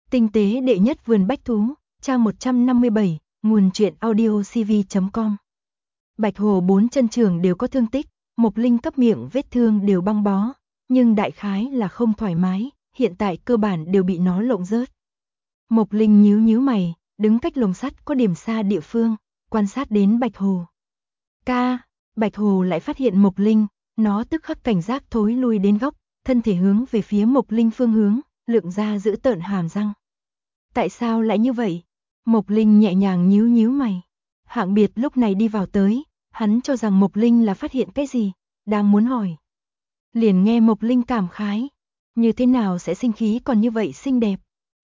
Tinh tế đệ nhất vườn bách thú, trang 157, nguồn truyện audiocv.com. Bạch Hồ bốn chân trường đều có thương tích, Mộc Linh cấp miệng vết thương đều băng bó, nhưng đại khái là không thoải mái, hiện tại cơ bản đều bị nó lộng rớt. Mộc Linh nhíu mày, đứng cách lồng sắt có điểm xa địa phương, quan sát đến Bạch Hồ. Bạch Hồ lại phát hiện Mộc Linh, nó tức khắc cảnh giác thối lui đến góc, thân thể hướng về phía Mộc Linh phương hướng, lượng ra giữ tợn hàm răng. Tại sao lại như vậy? Mộc Linh nhẹ nhàng nhíu mày. Hạng Biệt lúc này đi vào tới, hắn cho rằng Mộc Linh là phát hiện cái gì, đang muốn hỏi. Liền nghe Mộc Linh cảm khái, như thế nào sẽ sinh khí còn như vậy xinh đẹp.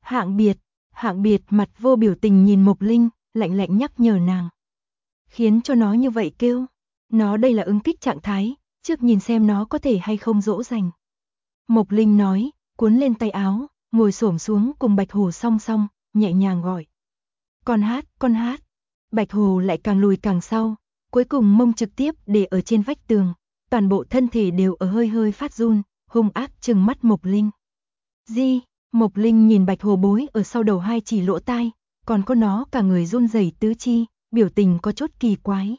Hạng Biệt mặt vô biểu tình nhìn Mộc Linh, lạnh nhắc nhở nàng. Khiến cho nó như vậy kêu, nó đây là ứng kích trạng thái, trước nhìn xem nó có thể hay không dỗ dành. Mộc Linh nói, cuốn lên tay áo, ngồi xổm xuống cùng Bạch Hồ song song, nhẹ nhàng gọi. Con hát. Bạch Hồ lại càng lùi càng sau, cuối cùng mông trực tiếp để ở trên vách tường, toàn bộ thân thể đều ở hơi phát run, hung ác trừng mắt Mộc Linh. Mộc Linh nhìn Bạch Hồ bối ở sau đầu hai chỉ lỗ tai, còn có nó cả người run rẩy tứ chi, biểu tình có chút kỳ quái.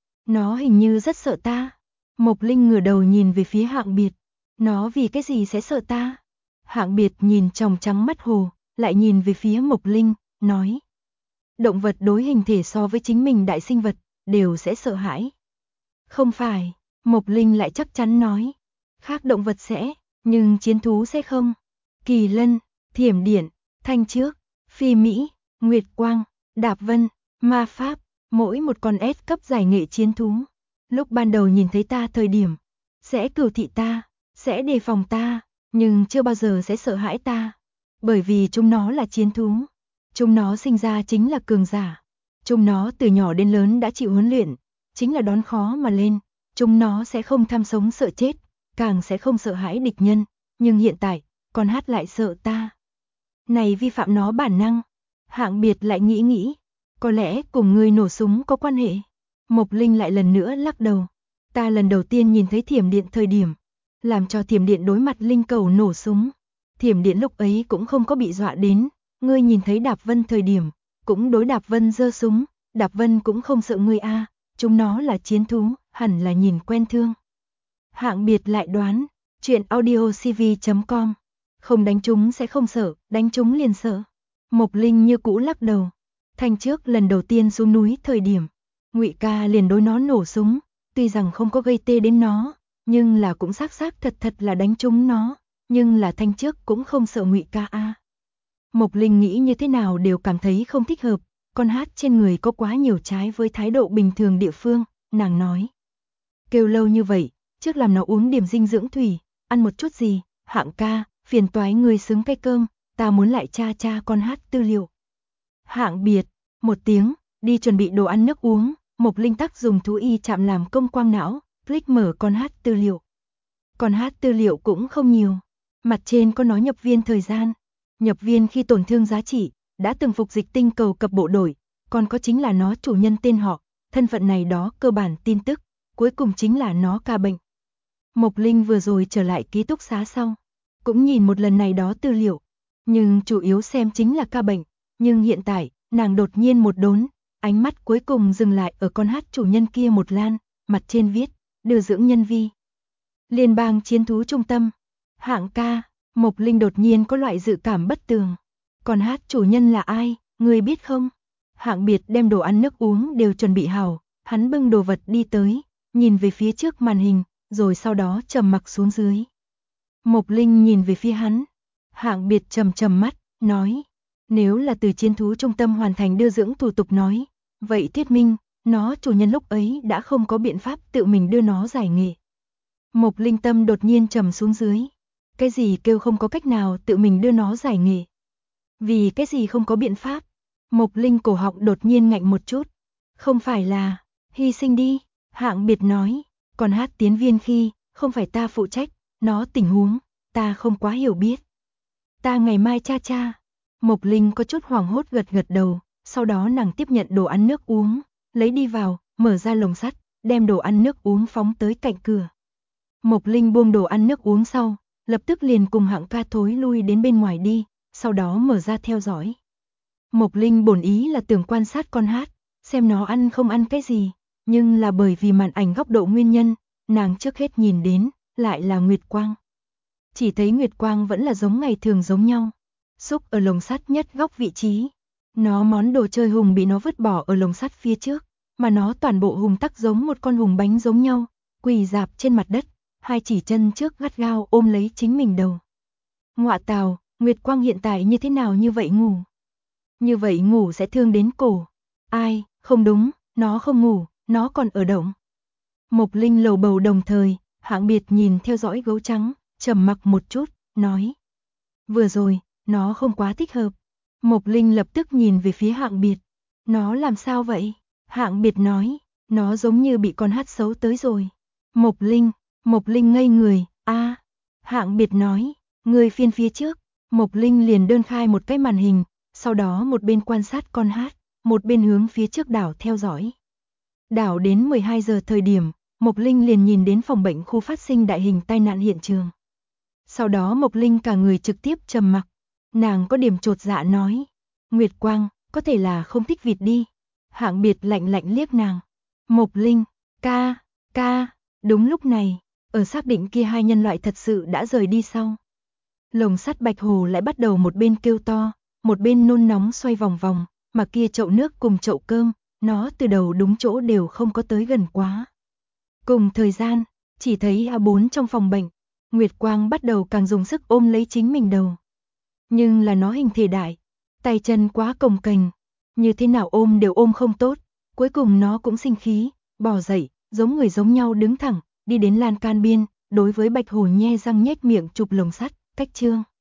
Nó hình như rất sợ ta. Mộc Linh ngửa đầu nhìn về phía Hạng Biệt. Nó vì cái gì sẽ sợ ta? Hạng Biệt nhìn tròng trắng mắt Hồ, lại nhìn về phía Mộc Linh, nói. Động vật đối hình thể so với chính mình đại sinh vật, đều sẽ sợ hãi. Không phải, Mộc Linh lại chắc chắn nói. Khác động vật sẽ, nhưng chiến thú sẽ không. Kỳ lân, thiểm điện, thanh trước, phi mỹ, nguyệt quang, đạp vân, ma pháp, mỗi một con S cấp giải nghệ chiến thú. Lúc ban đầu nhìn thấy ta thời điểm, sẽ cừu thị ta, sẽ đề phòng ta, nhưng chưa bao giờ sẽ sợ hãi ta. Bởi vì chúng nó là chiến thú. Chúng nó sinh ra chính là cường giả. Chúng nó từ nhỏ đến lớn đã chịu huấn luyện, chính là đón khó mà lên. Chúng nó sẽ không tham sống sợ chết, càng sẽ không sợ hãi địch nhân. Nhưng hiện tại, con hát lại sợ ta. Này vi phạm nó bản năng. Hạng Biệt lại nghĩ, có lẽ cùng ngươi nổ súng có quan hệ. Mộc Linh lại lần nữa lắc đầu. Ta lần đầu tiên nhìn thấy thiểm điện thời điểm, làm cho thiểm điện đối mặt linh cầu nổ súng. Thiểm điện lúc ấy cũng không có bị dọa đến. Ngươi nhìn thấy Đạp Vân thời điểm, cũng đối Đạp Vân giơ súng, Đạp Vân cũng không sợ ngươi a, chúng nó là chiến thú, hẳn là nhìn quen thương. Hạng Biệt lại đoán, truyện audiocv.com, không đánh chúng sẽ không sợ, đánh chúng liền sợ. Mộc Linh như cũ lắc đầu. Thanh trước lần đầu tiên xuống núi thời điểm, Ngụy Ca liền đối nó nổ súng, tuy rằng không có gây tê đến nó, nhưng là cũng xác thật là đánh trúng nó, nhưng là Thanh trước cũng không sợ Ngụy Ca a. Mộc Linh nghĩ như thế nào đều cảm thấy không thích hợp, con hát trên người có quá nhiều trái với thái độ bình thường địa phương, nàng nói. Kêu lâu như vậy, trước làm nó uống điểm dinh dưỡng thủy, ăn một chút gì, Hạng ca, phiền toái người xứng cái cơm, ta muốn lại tra con hát tư liệu. Hạng Biệt, một tiếng, đi chuẩn bị đồ ăn nước uống, Mộc Linh tắc dùng thú y chạm làm công quang não, click mở con hát tư liệu. Con hát tư liệu cũng không nhiều, mặt trên có nói nhập viên thời gian. Nhập viên khi tổn thương giá trị, đã từng phục dịch tinh cầu cập bộ đội, còn có chính là nó chủ nhân tên họ, thân phận này đó cơ bản tin tức, cuối cùng chính là nó ca bệnh. Mộc Linh vừa rồi trở lại ký túc xá sau, cũng nhìn một lần này đó tư liệu, nhưng chủ yếu xem chính là ca bệnh, nhưng hiện tại, nàng đột nhiên một đốn, ánh mắt cuối cùng dừng lại ở con hát chủ nhân kia một lan, mặt trên viết, điều dưỡng nhân vi. Liên bang chiến thú trung tâm, Hạng ca. Mộc Linh đột nhiên có loại dự cảm bất tường. Còn hát chủ nhân là ai, người biết không? Hạng Biệt đem đồ ăn nước uống đều chuẩn bị hảo, hắn bưng đồ vật đi tới, nhìn về phía trước màn hình, rồi sau đó trầm mặc xuống dưới. Mộc Linh nhìn về phía hắn. Hạng Biệt trầm mắt, nói. Nếu là từ chiến thú trung tâm hoàn thành đưa dưỡng thủ tục nói, vậy thuyết minh, nó chủ nhân lúc ấy đã không có biện pháp tự mình đưa nó giải nghệ. Mộc Linh tâm đột nhiên trầm xuống dưới. Cái gì kêu không có cách nào tự mình đưa nó giải nghệ? Vì cái gì không có biện pháp? Mộc Linh cổ họng đột nhiên ngạnh một chút. Không phải là, hy sinh đi, Hạng Biệt nói, còn hát tiến viên khi, không phải ta phụ trách, nó tình huống, ta không quá hiểu biết. Ta ngày mai cha. Mộc Linh có chút hoảng hốt gật đầu, sau đó nàng tiếp nhận đồ ăn nước uống, lấy đi vào, mở ra lồng sắt, đem đồ ăn nước uống phóng tới cạnh cửa. Mộc Linh buông đồ ăn nước uống sau, lập tức liền cùng Hạng ca thối lui đến bên ngoài đi, sau đó mở ra theo dõi. Mộc Linh bổn ý là tưởng quan sát con hát, xem nó ăn không ăn cái gì, nhưng là bởi vì màn ảnh góc độ nguyên nhân, nàng trước hết nhìn đến, lại là Nguyệt Quang. Chỉ thấy Nguyệt Quang vẫn là giống ngày thường giống nhau, xúc ở lồng sắt nhất góc vị trí. Nó món đồ chơi hùng bị nó vứt bỏ ở lồng sắt phía trước, mà nó toàn bộ hùng tắc giống một con hùng bánh giống nhau, quỳ rạp trên mặt đất, hai chỉ chân trước gắt gao ôm lấy chính mình đầu. Ngọa tào, Nguyệt Quang hiện tại như thế nào như vậy ngủ? Như vậy ngủ sẽ thương đến cổ. Ai, không đúng, nó không ngủ, nó còn ở động. Mộc Linh lầu bầu đồng thời, Hạng Biệt nhìn theo dõi gấu trắng, trầm mặc một chút, nói. Vừa rồi, nó không quá thích hợp. Mộc Linh lập tức nhìn về phía Hạng Biệt. Nó làm sao vậy? Hạng Biệt nói, nó giống như bị con hát xấu tới rồi. Mộc Linh ngây người, Hạng Biệt nói, người phiên phía trước. Mộc Linh liền đơn khai một cái màn hình, sau đó một bên quan sát con hát, một bên hướng phía trước đảo theo dõi. Đảo đến 12 giờ thời điểm, Mộc Linh liền nhìn đến phòng bệnh khu phát sinh đại hình tai nạn hiện trường. Sau đó Mộc Linh cả người trực tiếp trầm mặc, nàng có điểm chột dạ nói, Nguyệt Quang, có thể là không thích vịt đi. Hạng Biệt lạnh lạnh liếc nàng. Mộc Linh, ca, đúng lúc này, ở xác định kia hai nhân loại thật sự đã rời đi sau. Lồng sắt Bạch Hồ lại bắt đầu một bên kêu to, một bên nôn nóng xoay vòng vòng, mà kia chậu nước cùng chậu cơm, nó từ đầu đúng chỗ đều không có tới gần quá. Cùng thời gian, chỉ thấy A4 trong phòng bệnh, Nguyệt Quang bắt đầu càng dùng sức ôm lấy chính mình đầu. Nhưng là nó hình thể đại, tay chân quá cồng kềnh, như thế nào ôm đều ôm không tốt, cuối cùng nó cũng sinh khí, bò dậy, giống người giống nhau đứng thẳng, đi đến lan can biên, đối với Bạch Hồ nhe răng nhếch miệng chụp lồng sắt, cách trương.